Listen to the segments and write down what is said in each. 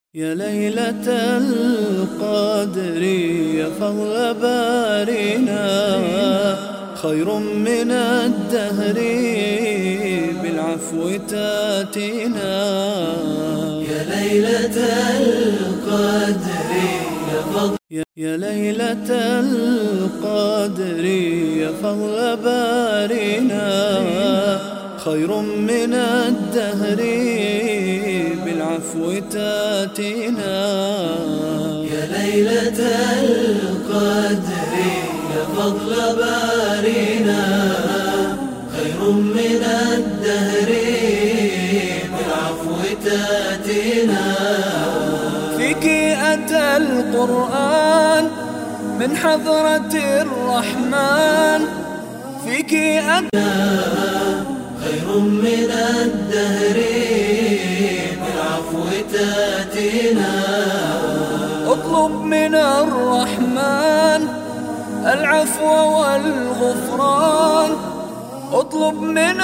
يا ليلة القدر يا فضل بارنا خير من الدهر بالعفو تاتينا. يا ليلة القدر يا فضل يا ليلة القدر يا فضل بارنا خير من الدهر بالعفو تاتينا. يا ليلة القدر يا فضل بارنا خير من الدهر بالعفو تاتينا. فيك أتى القرآن من حضرة الرحمن، فيك أتى خير من الدهر بالعفو تاتينا. اطلب من الرحمن العفو والغفران، اطلب من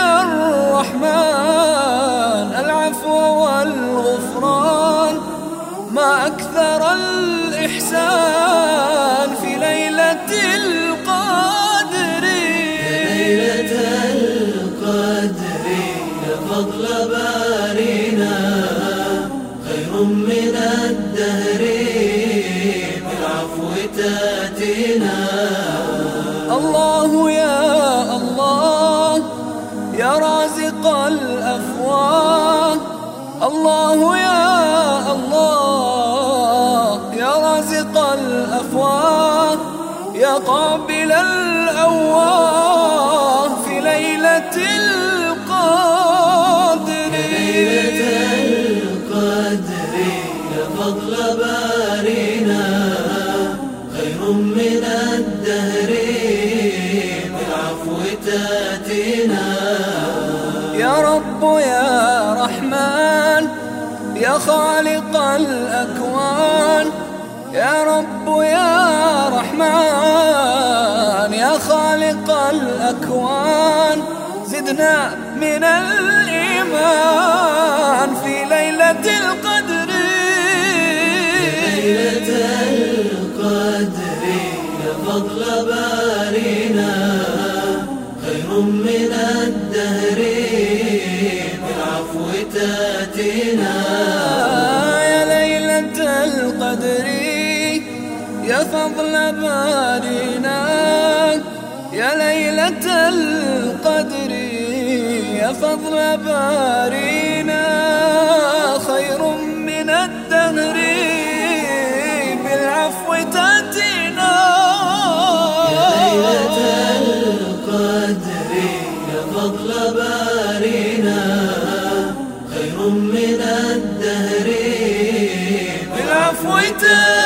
الرحمن العفو والغفران. ما أكثر الإحسان في ليلة القدر. يا ليلة القدر يا فضل بارنا خير من الدهر بالعفو تاتينا. الله يا الله يا رازق الأفواه، الله يا الله يا رازق الأفواه، يا قابل الأواه في ليلة القدر. ليلة القدر يا فضل بارنا خير من الدهر بالعفو تاتينا. يا رب يا رحمن يا خالق الأكوان، يا رب يا رحمن يا خالق الأكوان. زدنا من الإيمان في ليلة القدر. ليلة القدر يا فضل بارنا خير من الدهر بالعفو تاتينا. يا ليلة القدر يا فضل بارنا، يا ليلة القدر يا فضل بارنا خير من الدهر بالعفو تاتينا. يا ليلة القدر يا فضل بارنا خير من الدهر بالعفو تاتينا.